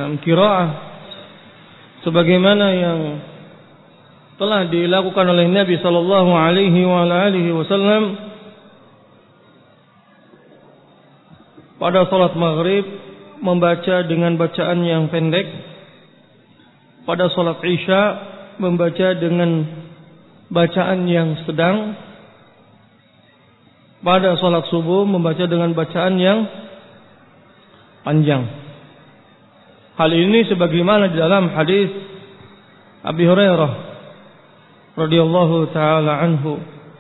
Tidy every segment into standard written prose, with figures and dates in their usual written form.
qiraah sebagaimana yang telah dilakukan oleh Nabi sallallahu alaihi wasallam pada salat maghrib, membaca dengan bacaan yang pendek. Pada salat isya membaca dengan bacaan yang sedang. Pada salat subuh membaca dengan bacaan yang panjang. Hal ini sebagaimana di dalam hadis Abi Hurairah radhiyallahu taala anhu.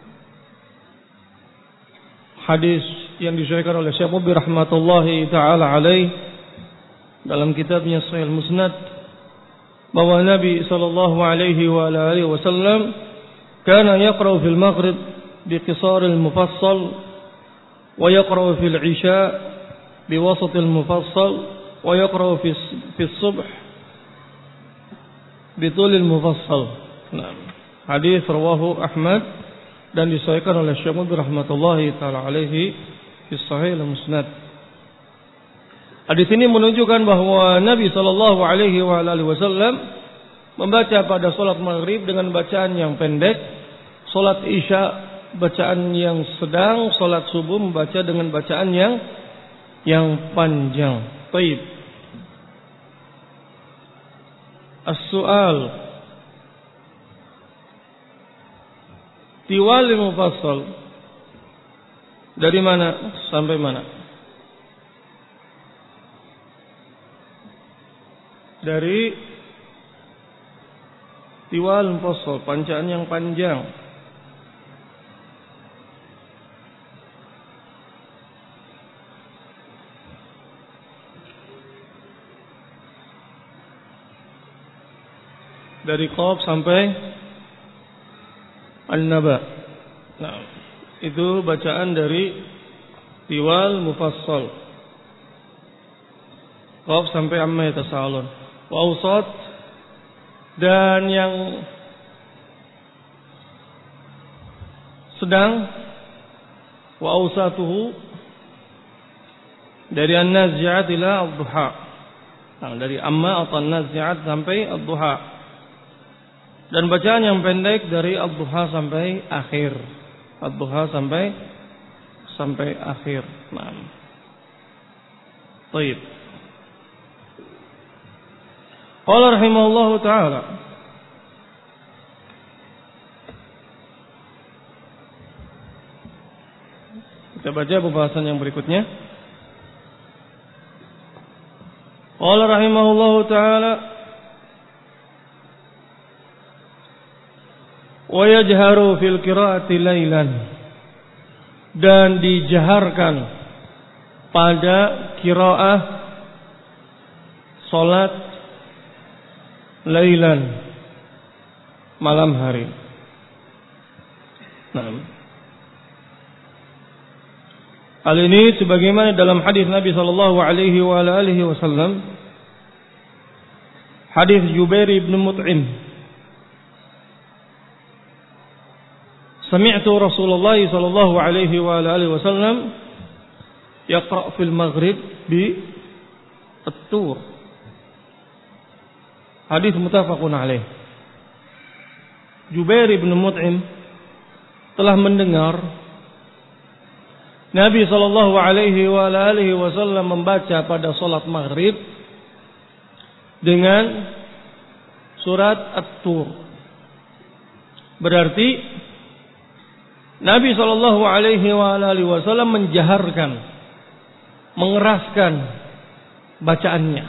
Hadis yang disahihkan oleh Syekh Mubi rahmatullahi taala alaih dalam kitabnya Sahih Musnad, bahwa Nabi sallallahu alaihi wa alihi wasallam kana yaqra'u fil maghrib biqisar al-mufassal wa yaqra'u fil isya biwasat al-mufassal wa yaqra'u fi as-subh bitul al-mufassal. Nah, hadis rawahu Ahmad dan disahihkan oleh Syekh Mubi rahmatullahi taala alaihi fi Sahih Musnad. Hadis ini menunjukkan bahwa Nabi sallallahu alaihi wasallam membaca pada salat maghrib dengan bacaan yang pendek, salat isya bacaan yang sedang, salat subuh membaca dengan bacaan yang panjang. Baik. As-su'al. Tiwal mufassal. Dari mana sampai mana? Dari tiwal mufassal, bacaan yang panjang. Dari Qaf sampai An-Naba. Nah, itu bacaan dari tiwal mufassal. Qaf sampai amma yatasaalun. Wa awsat, dan yang sedang, wa awsatuhu dari an-nazi'at ila ad-duha. Nah, dari amma atau an-nazi'at sampai ad-duha. Dan bacaan yang pendek dari ad-duha sampai akhir. Ad-duha sampai akhir. Nah. Baik. Qala rahimahullahu taala. Kita baca pembahasan yang berikutnya. Qala rahimahullahu taala wa yajharu fil qiraati lailan, dan dijaharkan pada qiraah salat lailan, malam hari. Nah, hal ini sebagaimana dalam hadis Nabi sallallahu alaihi wa alihi wasallam, hadis Jubair bin Mut'im, sami'tu Rasulullah sallallahu alaihi wa alihi wasallam yaqra' fil maghrib bi at-tur. Hadis muttafaqun alaih. Jubair bin Mut'im telah mendengar Nabi sallallahu alaihi wa alihi wasallam membaca pada salat maghrib dengan surat At-Tur. Berarti Nabi sallallahu alaihi wa alihi wasallam menjaharkan, mengeraskan bacaannya.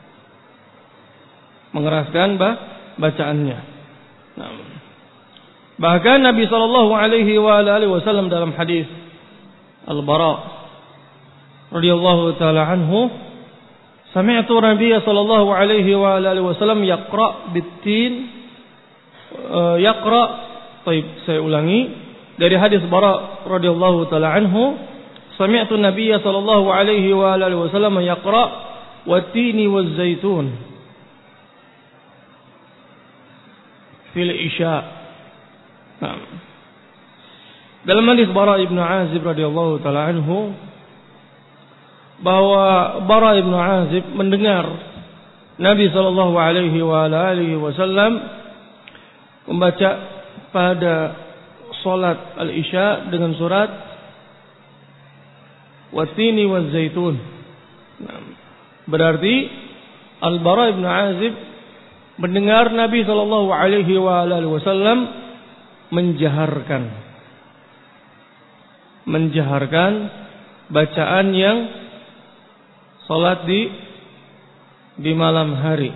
Bacaannya. Nah, bahkan Nabi sallallahu alaihi wa alihi wasallam dalam hadis Al-Bara radhiyallahu taala anhu, sami'tu Nabiy sallallahu alaihi wa alihi wasallam yaqra' bit-tin saya ulangi dari hadis Bara radhiyallahu taala anhu, sami'tu Nabiy sallallahu alaihi wa alihi wasallam yaqra' wat-tini waz-zaitun fil isya. Nah, dalam hadis Bara ibnu Azib radhiyallahu taala anhu, bahwa Bara ibnu Azib mendengar Nabi sallallahu alaihi wasallam membaca pada salat al-Isya dengan surat Wat-Tini waz-Zaitun. Berarti Al-Bara bin Azib mendengar Nabi sallallahu alaihi wasallam menjaharkan bacaan yang salat di malam hari.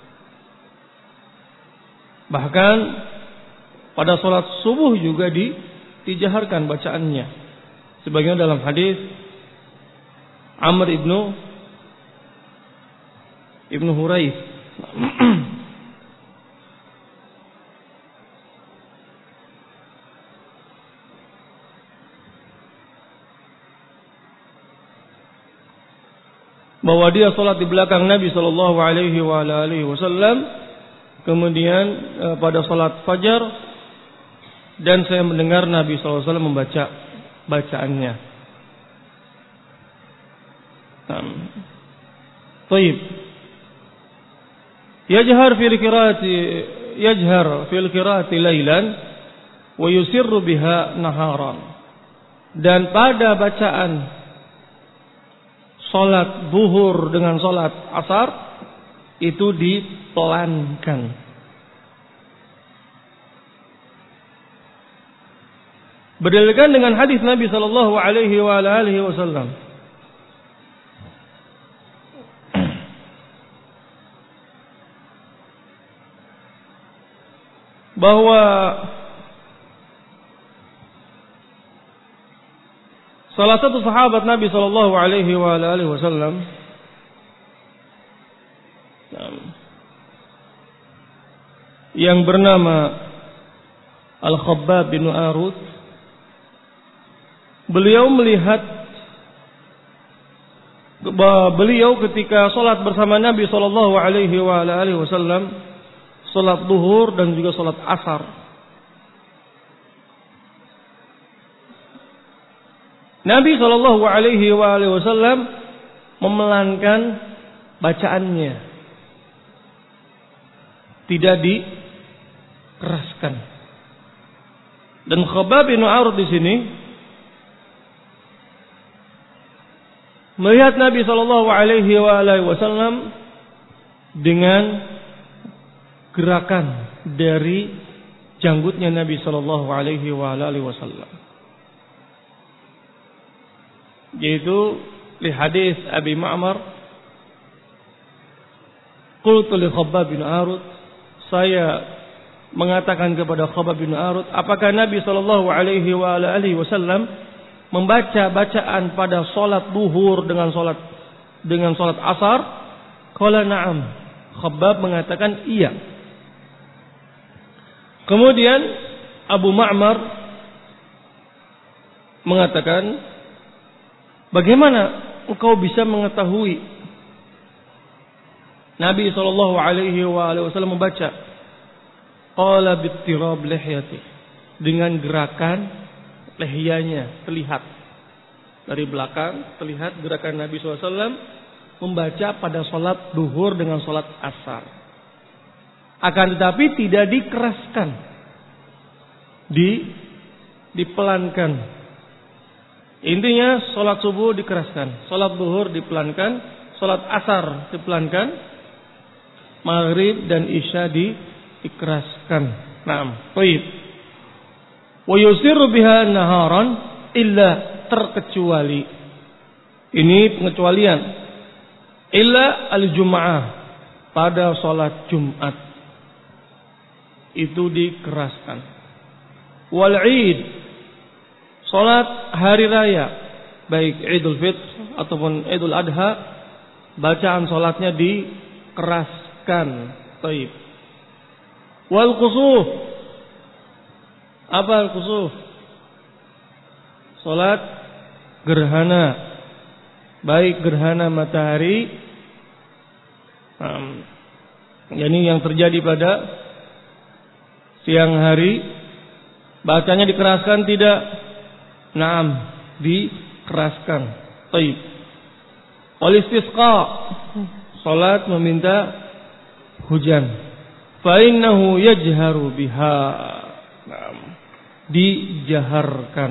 Bahkan pada salat subuh juga dijaharkan bacaannya. Sebagaimana dalam hadis Amr ibnu Huraiz bahwa dia salat di belakang Nabi sallallahu alaihi wasallam, kemudian pada salat fajar, dan saya mendengar Nabi sallallahu alaihi wasallam membaca bacaannya. Baik. Yajhar fil qiraati lailan wa yusirru biha naharan. Dan pada bacaan salat zuhur dengan salat asar itu dipelankan. Berdalilkan dengan hadis Nabi sallallahu alaihi wasallam bahwa salah satu sahabat Nabi sallallahu alaihi wasallam yang bernama Al-Khabbab bin Arut, beliau melihat beliau ketika salat bersama Nabi sallallahu alaihi wasallam, salat zuhur dan juga salat asar. Nabi sallallahu alaihi wasallam memelankan bacaannya, tidak dikeraskan. Dan Khabbab bin Arut di sini melihat Nabi sallallahu alaihi wasallam dengan gerakan dari janggutnya Nabi sallallahu alaihi wasallam, yaitu li hadis Abi Ma'mar, qultu li Khabbab bin Arut, saya mengatakan kepada Khabbab bin Arut, apakah Nabi sallallahu alaihi wasallam membaca bacaan pada salat zuhur dengan salat asar? Qala na'am. Khabbab mengatakan iya. Kemudian Abu Ma'mar mengatakan, bagaimana engkau bisa mengetahui Nabi sallallahu alaihi wasallam membaca? Qala bittirab lihyati, dengan gerakan lehyanya terlihat dari belakang, terlihat gerakan Nabi sallallahu alaihi wasallam membaca pada salat zuhur dengan salat asar. Akan tetapi tidak dikeraskan, dipelankan. Intinya salat subuh dikeraskan, salat zuhur dipelankan, salat asar dipelankan, maghrib dan isya dikeraskan. Naam, baik. Wa yusiru biha naharan illa, terkecuali. Ini pengecualian. Illa al-jum'ah, pada salat Jumat itu dikeraskan. Wal Id, salat hari raya, baik Idul Fitr ataupun Idul Adha, bacaan salatnya dikeraskan. Baik. Wal Khusuf, apa al-khusuf? Salat gerhana, baik gerhana matahari, yakni yang terjadi pada siang hari, bacanya dikeraskan tidak? Naam, dikeraskan. Baik. Wal istisqa, salat meminta hujan. Fa innahu yajharu biha. Dijaharkan.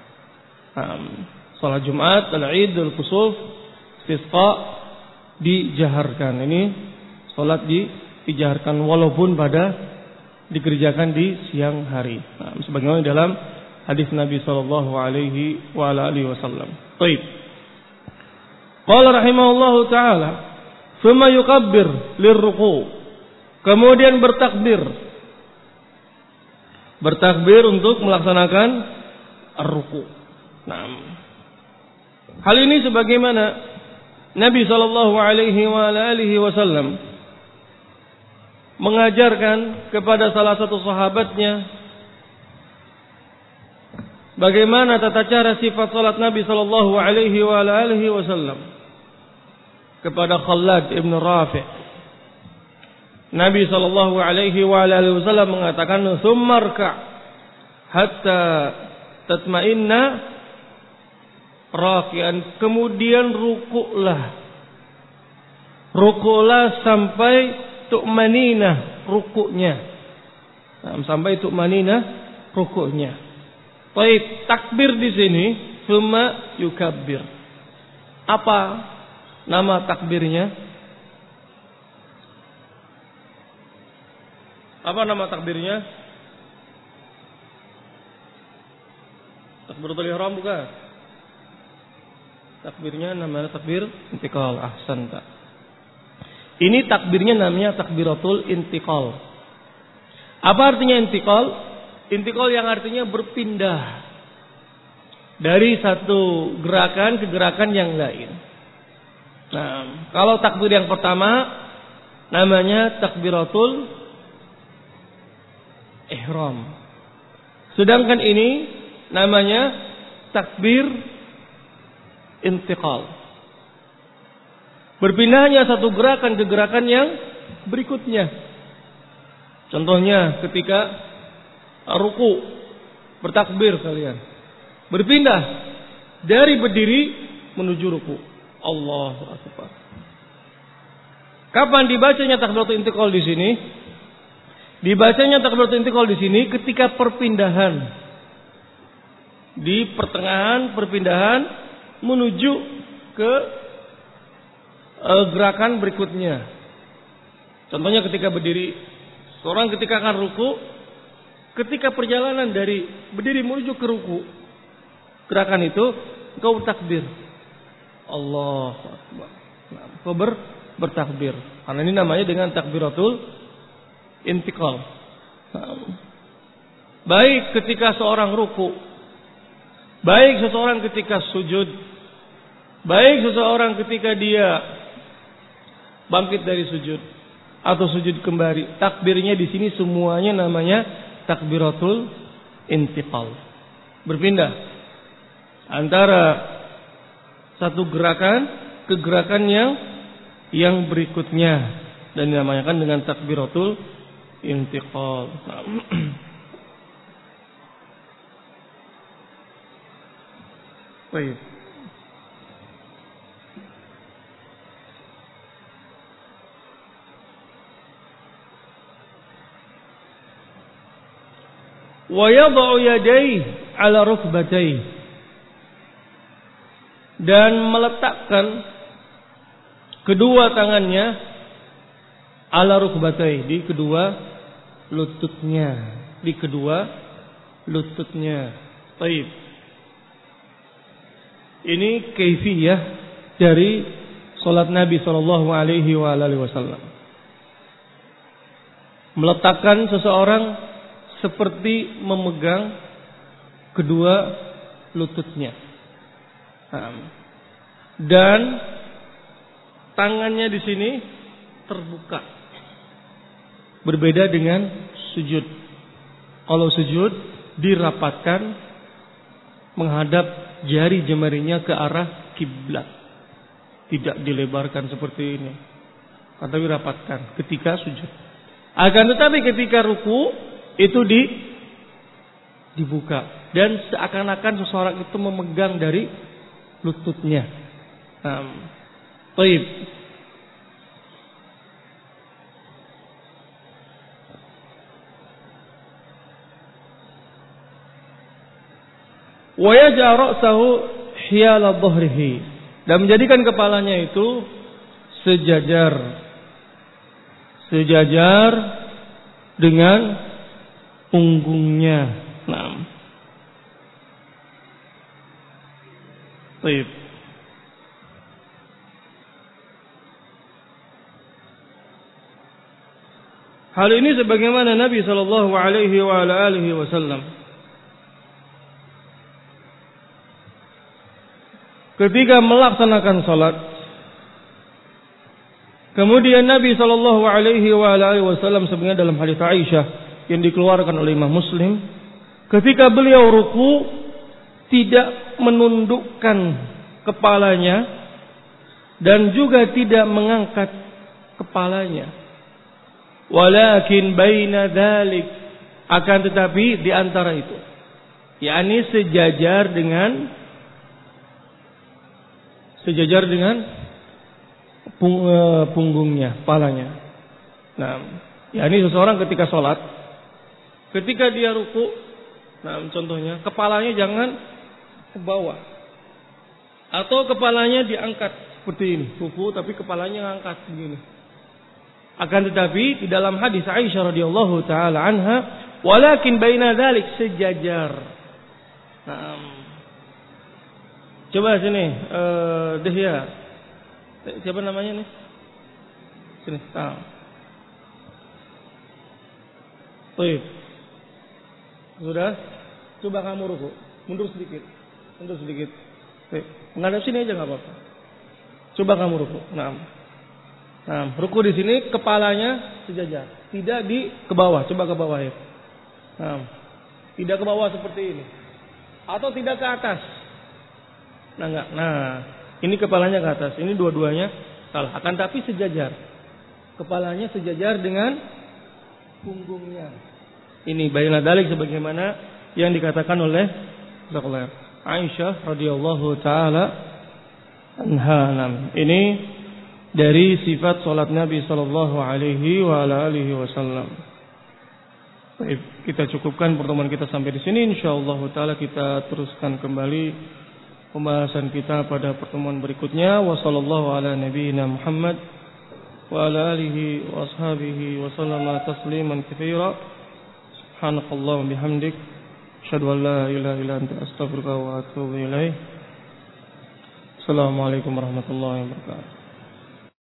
Salat Jumat, al-Id, al-Kusuf, istisqa dijaharkan. Ini salat dijaharkan walaupun dikerjakan di siang hari. Sebagaimana dalam hadis Nabi sallallahu alaihi wasallam. Baik. Qala rahimahullahu taala, "Tsumma yukabbir lirruku." Kemudian bertakbir untuk melaksanakan ar-ruku. Hal ini sebagaimana Nabi sallallahu alaihi wasallam mengajarkan kepada salah satu sahabatnya bagaimana tata cara sifat salat Nabi sallallahu alaihi wasallam kepada Khalad ibn Rafi'. Nabi sallallahu alaihi wasallam mengatakan, "Tsummarka hatta tatma'inna raki'an." Kemudian rukuklah sampai tu'maninah rukuknya. Sampai tu'maninah rukuknya. Baik, takbir di sini tsumma yukabbir. Apa nama takbirnya? Apa nama takbirnya? Takbiratul ihram bukan? Takbirnya namanya takbir intiqal. Ahsanta. Ini takbirnya namanya takbiratul intiqal. Apa artinya intiqal? Intiqal yang artinya berpindah dari satu gerakan ke gerakan yang lain. Nah, kalau takbir yang pertama namanya takbiratul ihram. Sedangkan ini namanya takbir intiqal. Berpindahnya satu gerakan ke gerakan yang berikutnya. Contohnya ketika ruku, bertakbir kalian. Berpindah dari berdiri menuju ruku. Allahu akbar. Kapan dibacanya takbiratul intiqal di sini? Dibacanya takbiratul intiqal di sini ketika perpindahan. Di pertengahan perpindahan menuju ke gerakan berikutnya. Contohnya ketika berdiri, seorang ketika akan ruku, ketika perjalanan dari berdiri menuju ke ruku, gerakan itu engkau bertakbir. Allahu akbar. Engkau bertakbir. Karena ini namanya dengan takbiratul intiqal. Baik ketika seorang ruku, baik seseorang ketika sujud, baik seseorang ketika dia bangkit dari sujud atau sujud kembali, takbirnya di sini semuanya namanya takbiratul intiqal. Berpindah antara satu gerakan ke gerakan yang berikutnya dan dinamakan dengan takbiratul intiqal. Baik. Wa yad'u yadayhi 'ala rukbatayhi, dan meletakkan kedua tangannya 'ala rukbatayhi, di kedua lututnya. Baik. Ini kaifiyah dari salat Nabi sallallahu alaihi wasallam. Meletakkan seseorang seperti memegang kedua lututnya. Dan tangannya di sini terbuka. Berbeda dengan sujud. Kalau sujud dirapatkan menghadap jari jemarinya ke arah kiblat. Tidak dilebarkan seperti ini. Tapi dirapatkan ketika sujud. Akan tetapi ketika ruku itu dibuka. Dan seakan-akan seseorang itu memegang dari lututnya. Baik. wa yaj'al ra'sahu hiyala dhahrihi, dan menjadikan kepalanya itu sejajar dengan punggungnya. Nah, baik. Hal ini sebagaimana Nabi sallallahu alaihi wasallam ketika melaksanakan salat, kemudian Nabi sallallahu alaihi wasallam sebagaimana dalam hadis Aisyah yang dikeluarkan oleh Imam Muslim, ketika beliau ruku tidak menundukkan kepalanya dan juga tidak mengangkat kepalanya. Walakin baina dzalik, akan tetapi di antara itu, yakni sejajar dengan punggungnya, kepalanya. Nah, yakni seseorang ketika sholat, ketika dia ruku, nah contohnya kepalanya jangan ke bawah, atau kepalanya diangkat seperti ini, ruku tapi kepalanya ngangkat begini. Akan tetapi di dalam hadis Aisyah radhiyallahu taala anha, walakin baina dzalik, sejajar. Nah, coba sini, Dehya. Siapa namanya nih? Sini. Baik. Sudah? Coba kamu ruku. Mundur sedikit. Baik. Menghadap sini aja enggak apa-apa. Coba kamu ruku. Nah, ruku di sini kepalanya sejajar, tidak ke bawah. Coba ke bawah ya. Nah, tidak ke bawah seperti ini, atau tidak ke atas. Nah, ini kepalanya ke atas, ini dua-duanya salah. Akan tapi sejajar, kepalanya sejajar dengan punggungnya. Ini baina dzalik sebagaimana yang dikatakan oleh Aisyah radhiyallahu taala anha. Ini dari sifat salat Nabi sallallahu alaihi wasallam. Baik, kita cukupkan pertemuan kita sampai di sini. Insyaallah taala kita teruskan kembali pembahasan kita pada pertemuan berikutnya. Wassallallahu ala nabiyyina Muhammad wa ala alihi wa ashabihi wa sallama tasliman katsira. Subhanakallah wa bihamdik, asyhadu an la ilaha illa anta, astaghfiruka wa atubu ilaik. Assalamualaikum warahmatullahi wabarakatuh.